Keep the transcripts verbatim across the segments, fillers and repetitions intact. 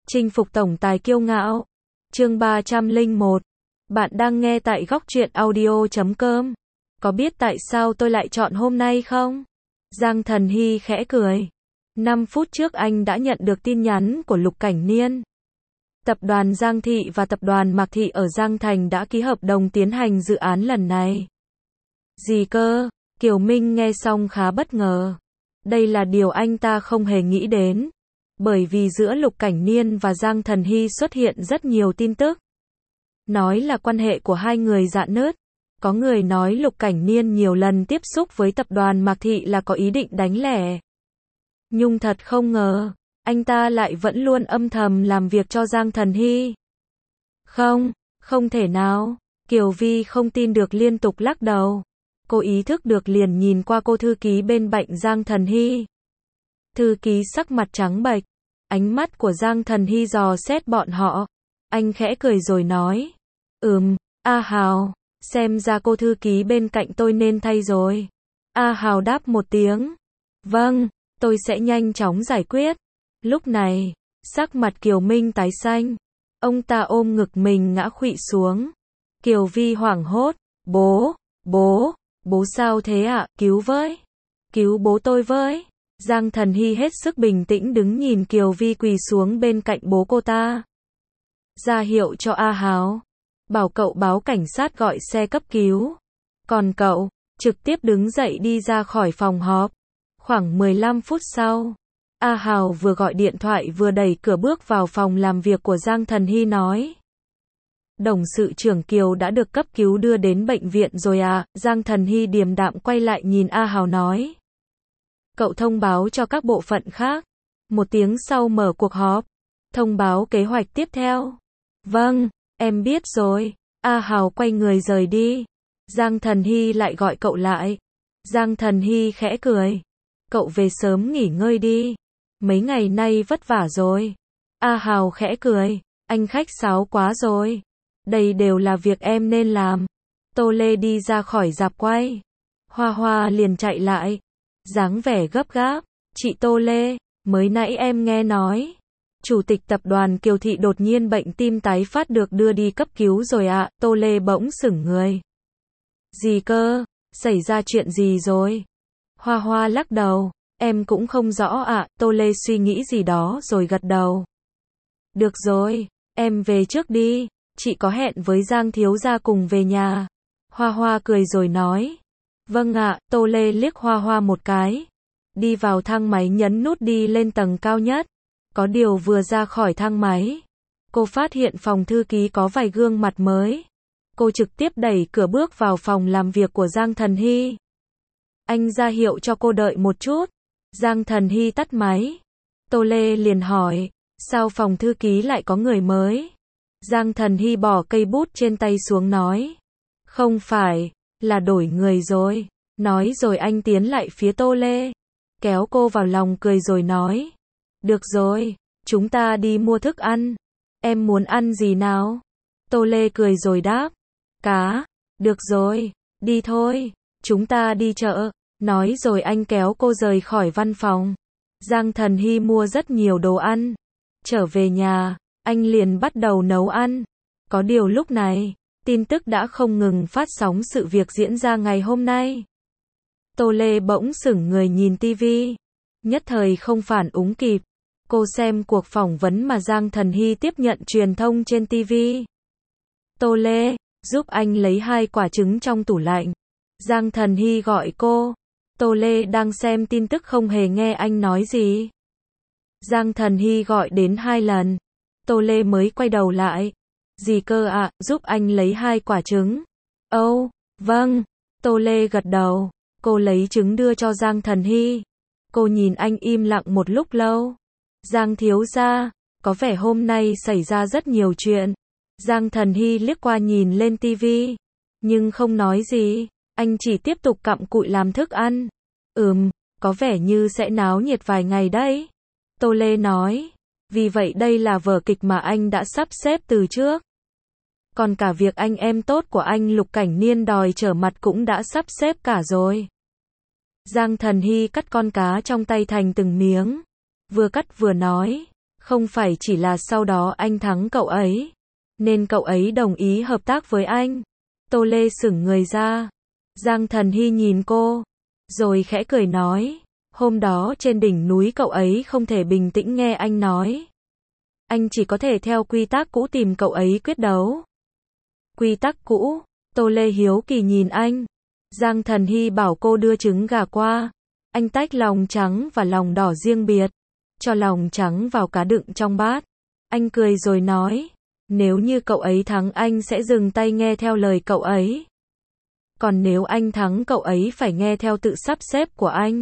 Chinh phục tổng tài kiêu ngạo. Chương ba trăm lẻ một. Bạn đang nghe tại góc truyện audio chấm com. Có biết tại sao tôi lại chọn hôm nay không? Giang Thần Hy khẽ cười. năm phút trước anh đã nhận được tin nhắn của Lục Cảnh Niên. Tập đoàn Giang Thị và tập đoàn Mạc Thị ở Giang Thành đã ký hợp đồng tiến hành dự án lần này. Gì cơ? Kiều Minh nghe xong khá bất ngờ. Đây là điều anh ta không hề nghĩ đến. Bởi vì giữa Lục Cảnh Niên và Giang Thần Hy xuất hiện rất nhiều tin tức. Nói là quan hệ của hai người rạn nứt. Có người nói Lục Cảnh Niên nhiều lần tiếp xúc với tập đoàn Mạc Thị là có ý định đánh lẻ. Nhưng thật không ngờ, anh ta lại vẫn luôn âm thầm làm việc cho Giang Thần Hy. Không, không thể nào. Kiều Vi không tin được liên tục lắc đầu. Cô ý thức được liền nhìn qua cô thư ký bên cạnh Giang Thần Hy. Thư ký sắc mặt trắng bệch. Ánh mắt của Giang Thần Hy dò xét bọn họ. Anh khẽ cười rồi nói. Ừm, A Hào, xem ra cô thư ký bên cạnh tôi nên thay rồi. A Hào đáp một tiếng. Vâng, tôi sẽ nhanh chóng giải quyết. Lúc này, sắc mặt Kiều Minh tái xanh. Ông ta ôm ngực mình ngã khuỵu xuống. Kiều Vi hoảng hốt. Bố, bố, bố sao thế ạ, à? Cứu với. Cứu bố tôi với. Giang Thần Hy hết sức bình tĩnh đứng nhìn Kiều Vi quỳ xuống bên cạnh bố cô ta. Ra hiệu cho A Hào. Bảo cậu báo cảnh sát gọi xe cấp cứu. Còn cậu, trực tiếp đứng dậy đi ra khỏi phòng họp. Khoảng mười lăm phút sau, A Hào vừa gọi điện thoại vừa đẩy cửa bước vào phòng làm việc của Giang Thần Hy nói. Đồng sự trưởng Kiều đã được cấp cứu đưa đến bệnh viện rồi à? Giang Thần Hy điềm đạm quay lại nhìn A Hào nói. Cậu thông báo cho các bộ phận khác. Một tiếng sau mở cuộc họp. Thông báo kế hoạch tiếp theo. Vâng, em biết rồi. A Hào quay người rời đi. Giang Thần Hy lại gọi cậu lại. Giang Thần Hy khẽ cười. Cậu về sớm nghỉ ngơi đi. Mấy ngày nay vất vả rồi. A Hào khẽ cười. Anh khách sáo quá rồi. Đây đều là việc em nên làm. Tô Lê đi ra khỏi rạp quay. Hoa Hoa liền chạy lại. Dáng vẻ gấp gáp. Chị Tô Lê, mới nãy em nghe nói. Chủ tịch tập đoàn Kiều Thị đột nhiên bệnh tim tái phát được đưa đi cấp cứu rồi ạ. À. Tô Lê bỗng sững người. Gì cơ? Xảy ra chuyện gì rồi? Hoa Hoa lắc đầu. Em cũng không rõ ạ. À. Tô Lê suy nghĩ gì đó rồi gật đầu. Được rồi, em về trước đi. Chị có hẹn với Giang thiếu gia cùng về nhà. Hoa Hoa cười rồi nói. Vâng ạ. À. Tô Lê liếc Hoa Hoa một cái. Đi vào thang máy nhấn nút đi lên tầng cao nhất. Có điều vừa ra khỏi thang máy, cô phát hiện phòng thư ký có vài gương mặt mới. Cô trực tiếp đẩy cửa bước vào phòng làm việc của Giang Thần Hy. Anh ra hiệu cho cô đợi một chút. Giang Thần Hy tắt máy. Tô Lê liền hỏi, sao phòng thư ký lại có người mới? Giang Thần Hy bỏ cây bút trên tay xuống nói. Không phải, là đổi người rồi. Nói rồi anh tiến lại phía Tô Lê. Kéo cô vào lòng cười rồi nói. Được rồi, chúng ta đi mua thức ăn. Em muốn ăn gì nào? Tô Lê cười rồi đáp. Cá. Được rồi, đi thôi. Chúng ta đi chợ. Nói rồi anh kéo cô rời khỏi văn phòng. Giang Thần Hy mua rất nhiều đồ ăn. Trở về nhà, anh liền bắt đầu nấu ăn. Có điều lúc này, tin tức đã không ngừng phát sóng sự việc diễn ra ngày hôm nay. Tô Lê bỗng sững người nhìn tivi. Nhất thời không phản ứng kịp. Cô xem cuộc phỏng vấn mà Giang Thần Hy tiếp nhận truyền thông trên tivi. Tô Lê, giúp anh lấy hai quả trứng trong tủ lạnh. Giang Thần Hy gọi cô. Tô Lê đang xem tin tức không hề nghe anh nói gì. Giang Thần Hy gọi đến hai lần. Tô Lê mới quay đầu lại. Gì cơ ạ, à, giúp anh lấy hai quả trứng. Ồ, oh, vâng. Tô Lê gật đầu. Cô lấy trứng đưa cho Giang Thần Hy. Cô nhìn anh im lặng một lúc lâu. Giang thiếu gia, có vẻ hôm nay xảy ra rất nhiều chuyện. Giang Thần Hy liếc qua nhìn lên tivi, nhưng không nói gì, anh chỉ tiếp tục cặm cụi làm thức ăn. Ừm, có vẻ như sẽ náo nhiệt vài ngày đấy. Tô Lê nói, vì vậy đây là vở kịch mà anh đã sắp xếp từ trước. Còn cả việc anh em tốt của anh Lục Cảnh Niên đòi trở mặt cũng đã sắp xếp cả rồi. Giang Thần Hy cắt con cá trong tay thành từng miếng. Vừa cắt vừa nói, Không phải chỉ là sau đó anh thắng cậu ấy, nên cậu ấy đồng ý hợp tác với anh. Tô Lê sững người ra. Giang Thần Hy nhìn cô, rồi khẽ cười nói, hôm đó trên đỉnh núi cậu ấy không thể bình tĩnh nghe anh nói. Anh chỉ có thể theo quy tắc cũ tìm cậu ấy quyết đấu. Quy tắc cũ? Tô Lê hiếu kỳ nhìn anh. Giang Thần Hy bảo cô đưa trứng gà qua. Anh tách lòng trắng và lòng đỏ riêng biệt, cho lòng trắng vào cá đựng trong bát. Anh cười rồi nói, nếu như cậu ấy thắng anh sẽ dừng tay nghe theo lời cậu ấy. Còn nếu anh thắng cậu ấy phải nghe theo tự sắp xếp của anh.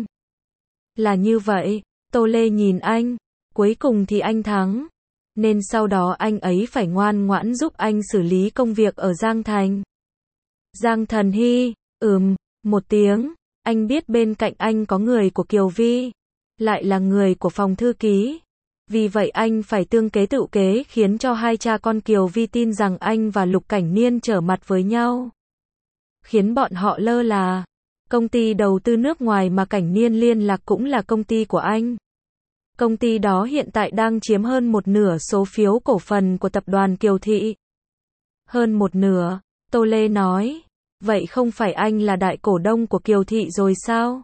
Là như vậy. Tô Lê nhìn anh. Cuối cùng thì anh thắng. Nên sau đó anh ấy phải ngoan ngoãn giúp anh xử lý công việc ở Giang Thành. Giang Thần Hy, ừm, một tiếng. Anh biết bên cạnh anh có người của Kiều Vi, lại là người của phòng thư ký. Vì vậy anh phải tương kế tự kế khiến cho hai cha con Kiều Vi tin rằng anh và Lục Cảnh Niên trở mặt với nhau. Khiến bọn họ lơ là. Công ty đầu tư nước ngoài mà Cảnh Niên liên lạc cũng là công ty của anh. Công ty đó hiện tại đang chiếm hơn một nửa số phiếu cổ phần của tập đoàn Kiều Thị. Hơn một nửa, Tô Lê nói. Vậy không phải anh là đại cổ đông của Kiều Thị rồi sao?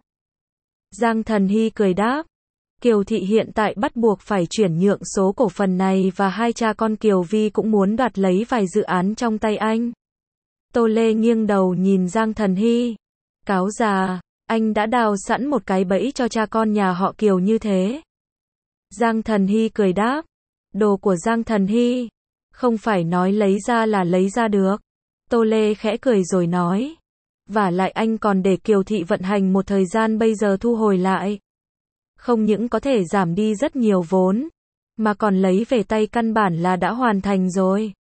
Giang Thần Hy cười đáp. Kiều Thị hiện tại bắt buộc phải chuyển nhượng số cổ phần này và hai cha con Kiều Vi cũng muốn đoạt lấy vài dự án trong tay anh. Tô Lê nghiêng đầu nhìn Giang Thần Hy. Cáo già, anh đã đào sẵn một cái bẫy cho cha con nhà họ Kiều như thế. Giang Thần Hy cười đáp. Đồ của Giang Thần Hy, không phải nói lấy ra là lấy ra được. Tô Lê khẽ cười rồi nói. Vả lại anh còn để Kiều Thị vận hành một thời gian bây giờ thu hồi lại. Không những có thể giảm đi rất nhiều vốn, mà còn lấy về tay căn bản là đã hoàn thành rồi.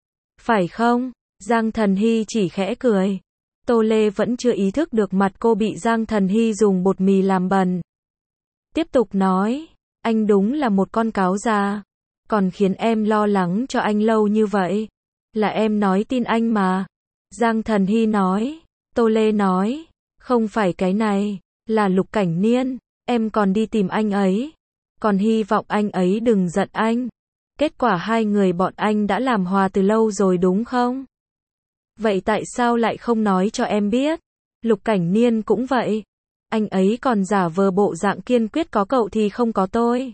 Phải không? Giang Thần Hy chỉ khẽ cười. Tô Lê vẫn chưa ý thức được mặt cô bị Giang Thần Hy dùng bột mì làm bẩn. Tiếp tục nói, anh đúng là một con cáo già. Còn khiến em lo lắng cho anh lâu như vậy. Là em nói tin anh mà. Giang Thần Hy nói. Tô Lê nói, không phải cái này, là Lục Cảnh Niên. Em còn đi tìm anh ấy. Còn hy vọng anh ấy đừng giận anh. Kết quả hai người bọn anh đã làm hòa từ lâu rồi đúng không? Vậy tại sao lại không nói cho em biết? Lục Cảnh Niên cũng vậy. Anh ấy còn giả vờ bộ dạng kiên quyết có cậu thì không có tôi.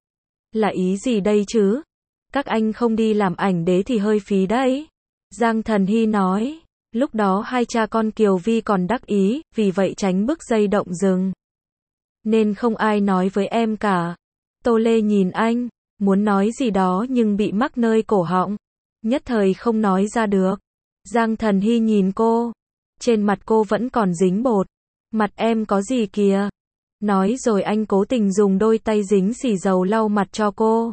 Là ý gì đây chứ? Các anh không đi làm ảnh đế thì hơi phí đấy. Giang Thần Hy nói. Lúc đó hai cha con Kiều Vi còn đắc ý, vì vậy tránh bước dây động rừng. Nên không ai nói với em cả. Tô Lê nhìn anh, muốn nói gì đó nhưng bị mắc nơi cổ họng. Nhất thời không nói ra được. Giang Thần Hy nhìn cô. Trên mặt cô vẫn còn dính bột. Mặt em có gì kìa? Nói rồi anh cố tình dùng đôi tay dính xì dầu lau mặt cho cô.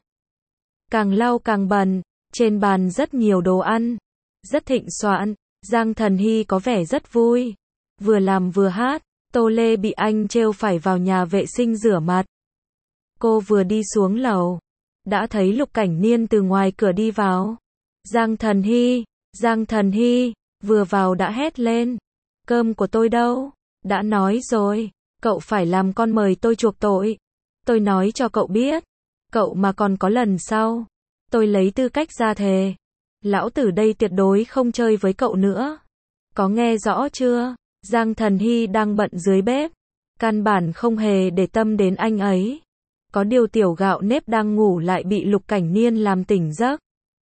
Càng lau càng bẩn. Trên bàn rất nhiều đồ ăn. Rất thịnh soạn. Giang Thần Hy có vẻ rất vui. Vừa làm vừa hát. Tô Lê bị anh trêu phải vào nhà vệ sinh rửa mặt. Cô vừa đi xuống lầu, đã thấy Lục Cảnh Niên từ ngoài cửa đi vào. Giang Thần Hy, Giang Thần Hy, vừa vào đã hét lên. Cơm của tôi đâu? Đã nói rồi, cậu phải làm con mời tôi chuộc tội. Tôi nói cho cậu biết, cậu mà còn có lần sau, tôi lấy tư cách ra thề. Lão tử đây tuyệt đối không chơi với cậu nữa. Có nghe rõ chưa? Giang Thần Hy đang bận dưới bếp, căn bản không hề để tâm đến anh ấy. Có điều tiểu gạo nếp đang ngủ lại bị Lục Cảnh Niên làm tỉnh giấc.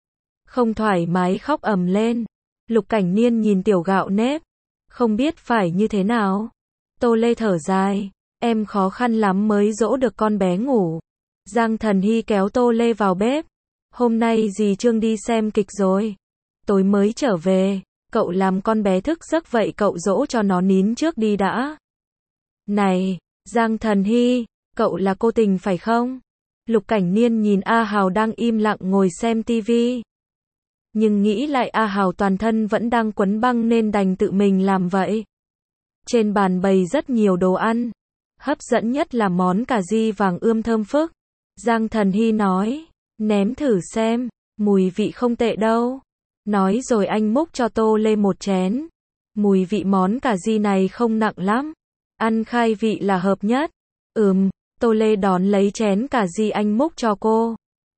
Không thoải mái khóc ầm lên. Lục Cảnh Niên nhìn tiểu gạo nếp, không biết phải như thế nào. Tô Lê thở dài, em khó khăn lắm mới dỗ được con bé ngủ. Giang Thần Hy kéo Tô Lê vào bếp. Hôm nay dì Trương đi xem kịch rồi. Tối mới trở về. Cậu làm con bé thức giấc vậy cậu dỗ cho nó nín trước đi đã. Này, Giang Thần Hy, cậu là cô tình phải không? Lục Cảnh Niên nhìn A Hào đang im lặng ngồi xem tivi. Nhưng nghĩ lại A Hào toàn thân vẫn đang quấn băng nên đành tự mình làm vậy. Trên bàn bày rất nhiều đồ ăn. Hấp dẫn nhất là món cà ri vàng ươm thơm phức. Giang Thần Hy nói, nếm thử xem, mùi vị không tệ đâu. Nói rồi anh múc cho Tô Lê một chén. Mùi vị món cà ri này không nặng lắm. Ăn khai vị là hợp nhất. Ừm, Tô Lê đón lấy chén cà ri anh múc cho cô.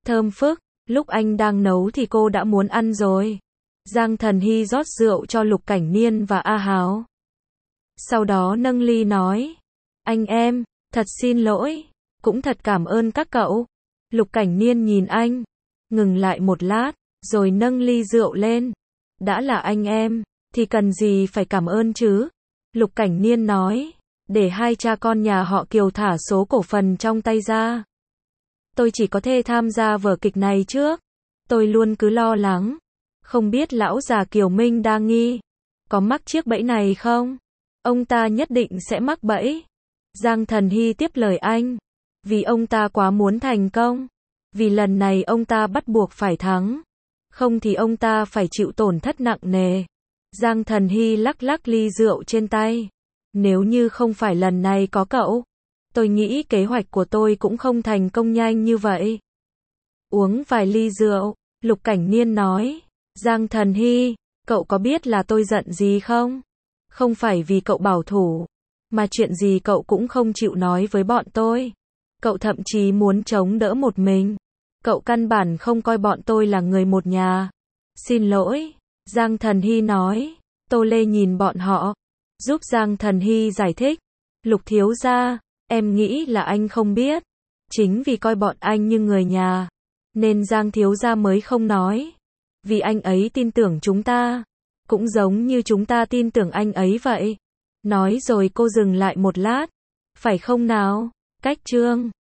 thơm phức, lúc anh đang nấu thì cô đã muốn ăn rồi. Giang Thần Hy rót rượu cho Lục Cảnh Niên và A Hào. Sau đó nâng ly nói, anh em, thật xin lỗi, cũng thật cảm ơn các cậu. Lục Cảnh Niên nhìn anh, ngừng lại một lát, rồi nâng ly rượu lên. Đã là anh em, thì cần gì phải cảm ơn chứ? Lục Cảnh Niên nói, để hai cha con nhà họ Kiều thả số cổ phần trong tay ra. Tôi chỉ có thể tham gia vở kịch này trước. Tôi luôn cứ lo lắng, không biết lão già Kiều Minh đa nghi có mắc chiếc bẫy này không? Ông ta nhất định sẽ mắc bẫy. Giang Thần Hy tiếp lời anh, vì ông ta quá muốn thành công, vì lần này ông ta bắt buộc phải thắng, không thì ông ta phải chịu tổn thất nặng nề. Giang Thần Hy lắc lắc ly rượu trên tay. Nếu như không phải lần này có cậu, tôi nghĩ kế hoạch của tôi cũng không thành công nhanh như vậy. Uống vài ly rượu, Lục Cảnh Niên nói, Giang Thần Hy, cậu có biết là tôi giận gì không? Không phải vì cậu bảo thủ, mà chuyện gì cậu cũng không chịu nói với bọn tôi. Cậu thậm chí muốn chống đỡ một mình. Cậu căn bản không coi bọn tôi là người một nhà. Xin lỗi, Giang Thần Hy nói. Tô Lê nhìn bọn họ, giúp Giang Thần Hy giải thích. Lục thiếu gia, em nghĩ là anh không biết. Chính vì coi bọn anh như người nhà, nên Giang thiếu gia mới không nói. Vì anh ấy tin tưởng chúng ta, cũng giống như chúng ta tin tưởng anh ấy vậy. Nói rồi cô dừng lại một lát. Phải không nào? Cách chương